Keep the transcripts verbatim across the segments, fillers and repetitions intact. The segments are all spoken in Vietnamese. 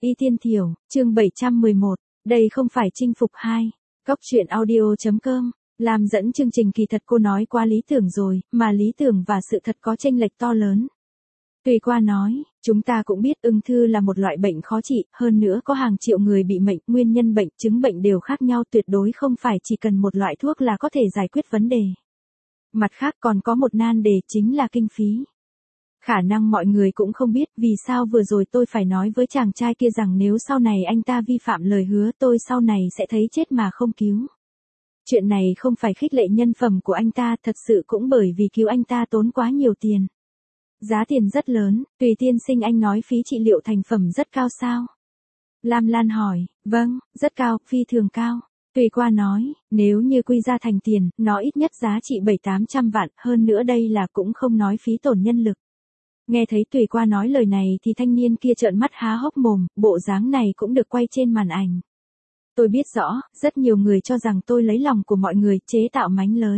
Y Tiên Thiểu, chương bảy trăm mười một, đây không phải chinh phục hai. Cóc truyện audio.com, làm dẫn chương trình kỳ thật cô nói qua lý tưởng rồi, mà lý tưởng và sự thật có chênh lệch to lớn. Tùy qua nói, chúng ta cũng biết ung thư là một loại bệnh khó trị, hơn nữa có hàng triệu người bị bệnh, nguyên nhân bệnh, chứng bệnh đều khác nhau, tuyệt đối không phải chỉ cần một loại thuốc là có thể giải quyết vấn đề. Mặt khác còn có một nan đề chính là kinh phí. Khả năng mọi người cũng không biết vì sao vừa rồi tôi phải nói với chàng trai kia rằng nếu sau này anh ta vi phạm lời hứa tôi sau này sẽ thấy chết mà không cứu. Chuyện này không phải khích lệ nhân phẩm của anh ta, thật sự cũng bởi vì cứu anh ta tốn quá nhiều tiền. Giá tiền rất lớn. Tùy tiên sinh, anh nói phí trị liệu thành phẩm rất cao sao? Lam Lan hỏi. Vâng, rất cao, phi thường cao. Tùy qua nói, nếu như quy ra thành tiền, nó ít nhất giá trị bảy tám trăm vạn, hơn nữa đây là cũng không nói phí tổn nhân lực. Nghe thấy Tùy qua nói lời này thì thanh niên kia trợn mắt há hốc mồm, bộ dáng này cũng được quay trên màn ảnh. Tôi biết rõ, rất nhiều người cho rằng tôi lấy lòng của mọi người chế tạo mánh lới.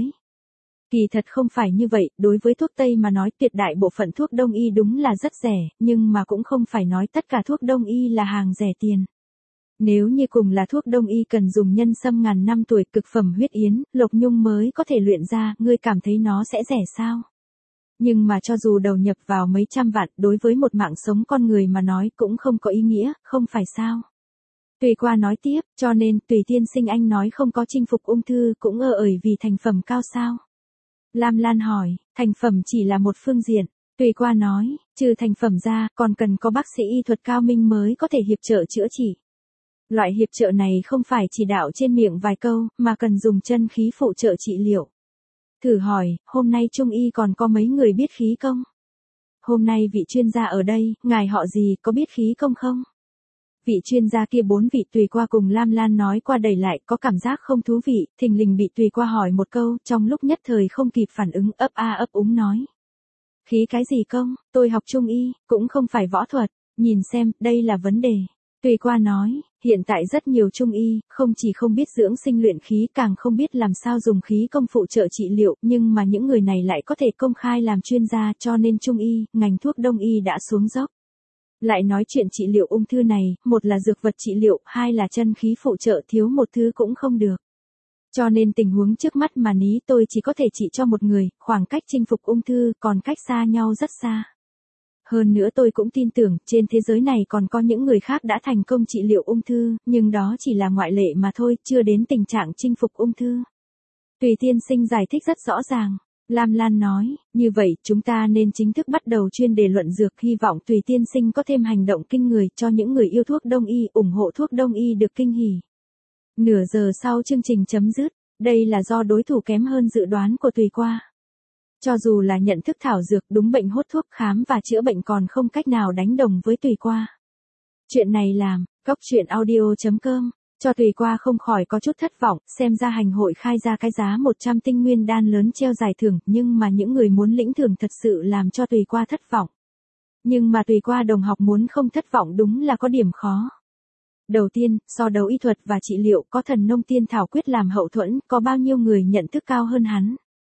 Kỳ thật không phải như vậy, đối với thuốc Tây mà nói tuyệt đại bộ phận thuốc Đông y đúng là rất rẻ, nhưng mà cũng không phải nói tất cả thuốc Đông y là hàng rẻ tiền. Nếu như cùng là thuốc Đông y cần dùng nhân sâm ngàn năm tuổi cực phẩm huyết yến, lộc nhung mới có thể luyện ra, ngươi cảm thấy nó sẽ rẻ sao? Nhưng mà cho dù đầu nhập vào mấy trăm vạn, đối với một mạng sống con người mà nói cũng không có ý nghĩa, không phải sao? Tùy qua nói tiếp, cho nên Tùy tiên sinh anh nói không có chinh phục ung thư cũng ơ ởi vì thành phẩm cao sao? Lam Lan hỏi, thành phẩm chỉ là một phương diện. Tùy qua nói, trừ thành phẩm ra, còn cần có bác sĩ y thuật cao minh mới có thể hiệp trợ chữa trị. Loại hiệp trợ này không phải chỉ đạo trên miệng vài câu, mà cần dùng chân khí phụ trợ trị liệu. Thử hỏi, hôm nay Trung y còn có mấy người biết khí công? Hôm nay vị chuyên gia ở đây, ngài họ gì, có biết khí công không? Vị chuyên gia kia bốn vị Tùy qua cùng Lam Lan nói qua đẩy lại, có cảm giác không thú vị, thình lình bị Tùy qua hỏi một câu, trong lúc nhất thời không kịp phản ứng, ấp a ấp úng nói. Khí cái gì công, tôi học Trung y, cũng không phải võ thuật, nhìn xem, đây là vấn đề. Tùy qua nói, hiện tại rất nhiều Trung y, không chỉ không biết dưỡng sinh luyện khí, càng không biết làm sao dùng khí công phụ trợ trị liệu, nhưng mà những người này lại có thể công khai làm chuyên gia, cho nên Trung y, ngành thuốc Đông y đã xuống dốc. Lại nói chuyện trị liệu ung thư này, một là dược vật trị liệu, hai là chân khí phụ trợ, thiếu một thứ cũng không được. Cho nên tình huống trước mắt mà ní tôi chỉ có thể trị cho một người, khoảng cách chinh phục ung thư còn cách xa nhau rất xa. Hơn nữa tôi cũng tin tưởng, trên thế giới này còn có những người khác đã thành công trị liệu ung thư, nhưng đó chỉ là ngoại lệ mà thôi, chưa đến tình trạng chinh phục ung thư. Tùy tiên sinh giải thích rất rõ ràng. Lam Lan nói, như vậy chúng ta nên chính thức bắt đầu chuyên đề luận dược, hy vọng Tùy tiên sinh có thêm hành động kinh người cho những người yêu thuốc Đông y, ủng hộ thuốc Đông y được kinh hỉ. Nửa giờ sau chương trình chấm dứt, đây là do đối thủ kém hơn dự đoán của Tùy qua. Cho dù là nhận thức thảo dược đúng bệnh hốt thuốc khám và chữa bệnh còn không cách nào đánh đồng với Tùy qua. Chuyện này làm, cóc truyện audio.com, cho Tùy qua không khỏi có chút thất vọng, xem ra hành hội khai ra cái giá một trăm tinh nguyên đan lớn treo giải thưởng, nhưng mà những người muốn lĩnh thưởng thật sự làm cho Tùy qua thất vọng. Nhưng mà Tùy qua đồng học muốn không thất vọng đúng là có điểm khó. Đầu tiên, so đấu y thuật và trị liệu, có thần nông tiên thảo quyết làm hậu thuẫn, có bao nhiêu người nhận thức cao hơn hắn.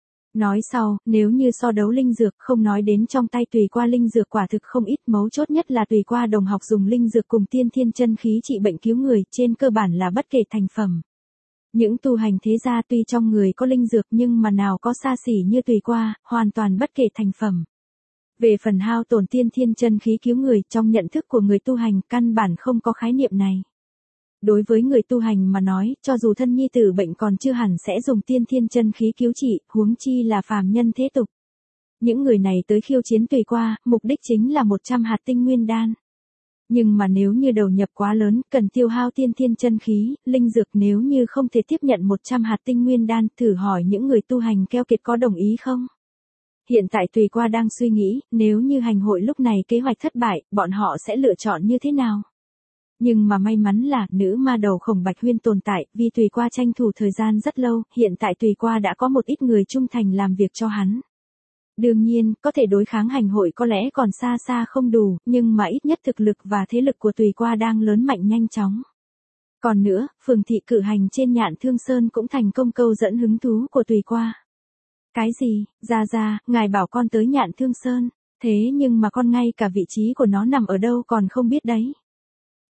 Nói sau, nếu như so đấu linh dược, không nói đến trong tay Tùy qua linh dược quả thực không ít, mấu chốt nhất là Tùy qua đồng học dùng linh dược cùng tiên thiên chân khí trị bệnh cứu người, trên cơ bản là bất kể thành phẩm. Những tu hành thế gia tuy trong người có linh dược nhưng mà nào có xa xỉ như Tùy qua, hoàn toàn bất kể thành phẩm. Về phần hao tổn tiên thiên chân khí cứu người, trong nhận thức của người tu hành, căn bản không có khái niệm này. Đối với người tu hành mà nói, cho dù thân nhi tử bệnh còn chưa hẳn sẽ dùng tiên thiên chân khí cứu trị, huống chi là phàm nhân thế tục. Những người này tới khiêu chiến Tùy qua, mục đích chính là một trăm hạt tinh nguyên đan. Nhưng mà nếu như đầu nhập quá lớn, cần tiêu hao tiên thiên chân khí, linh dược, nếu như không thể tiếp nhận một trăm hạt tinh nguyên đan, thử hỏi những người tu hành keo kiệt có đồng ý không? Hiện tại Tùy qua đang suy nghĩ, nếu như hành hội lúc này kế hoạch thất bại, bọn họ sẽ lựa chọn như thế nào? Nhưng mà may mắn là, nữ ma đầu Khổng Bạch Huyên tồn tại, vì Tùy qua tranh thủ thời gian rất lâu, hiện tại Tùy qua đã có một ít người trung thành làm việc cho hắn. Đương nhiên, có thể đối kháng hành hội có lẽ còn xa xa không đủ, nhưng mà ít nhất thực lực và thế lực của Tùy qua đang lớn mạnh nhanh chóng. Còn nữa, phường thị cử hành trên Nhạn Thương Sơn cũng thành công câu dẫn hứng thú của Tùy qua. Cái gì, ra ra, ngài bảo con tới Nhạn Thương Sơn, thế nhưng mà con ngay cả vị trí của nó nằm ở đâu còn không biết đấy.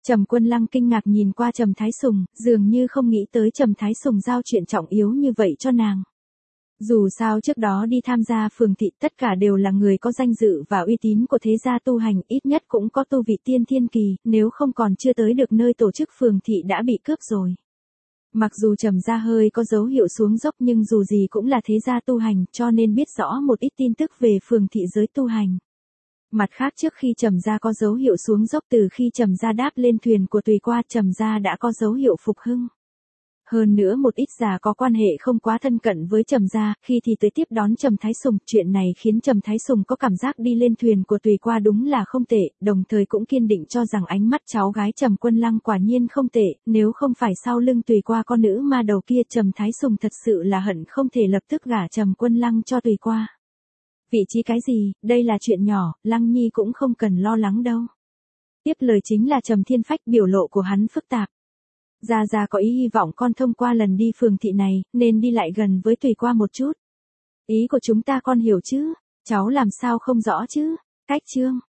Trầm Quân Lăng kinh ngạc nhìn qua Trầm Thái Sùng, dường như không nghĩ tới Trầm Thái Sùng giao chuyện trọng yếu như vậy cho nàng. Dù sao trước đó đi tham gia phường thị tất cả đều là người có danh dự và uy tín của thế gia tu hành, ít nhất cũng có tu vị tiên thiên kỳ, nếu không còn chưa tới được nơi tổ chức phường thị đã bị cướp rồi. Mặc dù Trầm gia hơi có dấu hiệu xuống dốc nhưng dù gì cũng là thế gia tu hành cho nên biết rõ một ít tin tức về phường thị giới tu hành. Mặt khác trước khi Trầm gia có dấu hiệu xuống dốc, từ khi Trầm gia đáp lên thuyền của Tùy Qua, Trầm gia đã có dấu hiệu phục hưng. Hơn nữa một ít già có quan hệ không quá thân cận với Trầm gia, khi thì tới tiếp đón Trầm Thái Sùng, chuyện này khiến Trầm Thái Sùng có cảm giác đi lên thuyền của Tùy Qua đúng là không tệ, đồng thời cũng kiên định cho rằng ánh mắt cháu gái Trầm Quân Lăng quả nhiên không tệ, nếu không phải sau lưng Tùy Qua con nữ ma đầu kia, Trầm Thái Sùng thật sự là hận không thể lập tức gả Trầm Quân Lăng cho Tùy Qua. Vị trí cái gì, đây là chuyện nhỏ, Lăng Nhi cũng không cần lo lắng đâu. Tiếp lời chính là Trầm Thiên Phách, biểu lộ của hắn phức tạp. Gia Gia có ý hy vọng con thông qua lần đi phường thị này, nên đi lại gần với Tùy Qua một chút. Ý của chúng ta con hiểu chứ, cháu làm sao không rõ chứ, cách chương.